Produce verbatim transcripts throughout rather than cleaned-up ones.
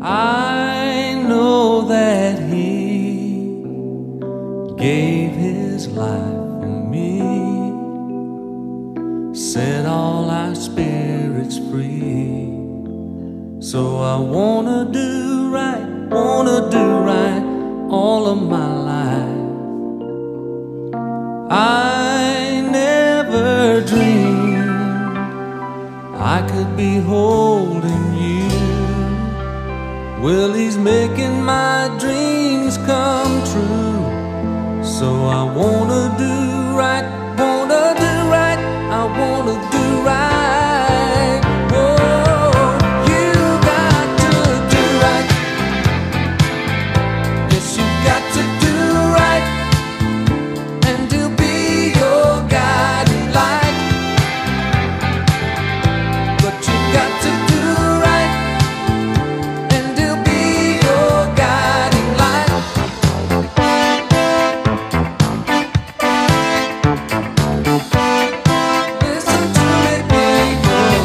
I know that He gave His life for me, set all our spirits free. So I wanna do right, wanna do right all of my life. I never dreamed I could be holding you. Well, He's making my dreams come true. So I wanna do right, wanna do right, I wanna do right. Whoa, you got to do right. Yes, you got to do right, and He'll be your guiding light. But you got to do right, and He'll be your guiding light. Listen to me, people.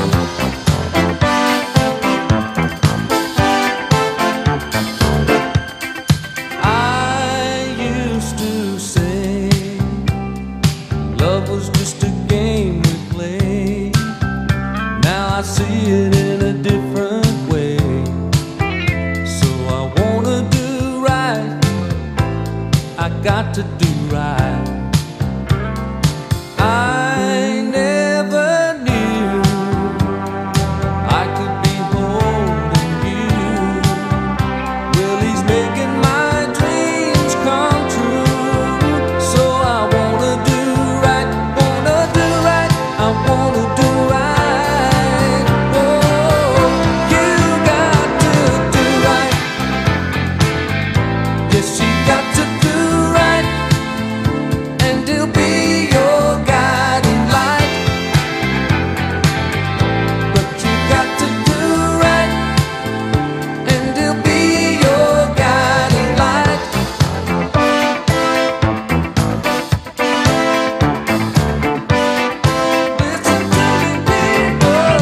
I used to say love was just a game we played. Now I see it in a different way. So I wanna do right, I got to do right. I never knew I could be holding you. Well, He's making my dreams come true. So I wanna do right, wanna do right, I wanna do right. Oh, you got to do right. Yes, you got to do right, and He'll be your guiding light. But you got to do right, and He'll be your guiding light. Listen to me, people.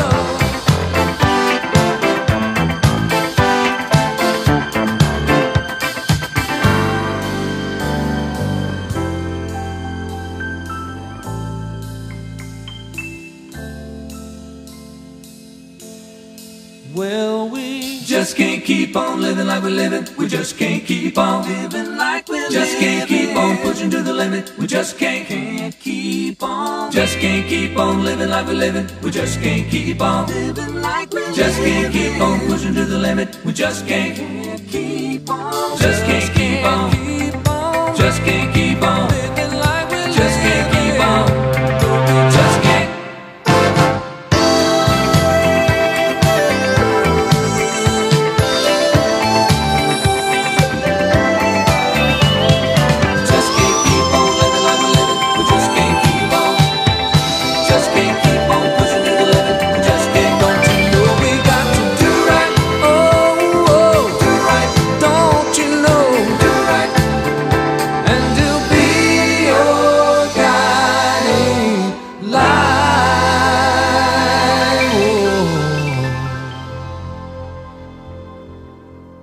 Well, we Just can't keep on living like we're living. We just can't keep on living like we're living. Just can't keep on pushing to the limit. We just can't, can't keep on. Just can't keep on living like we're living. We just can't keep on living like we're living. Just can't keep on pushing to the limit. We just can't, can't keep on. Just can't keep on. keep on. Just can't keep on.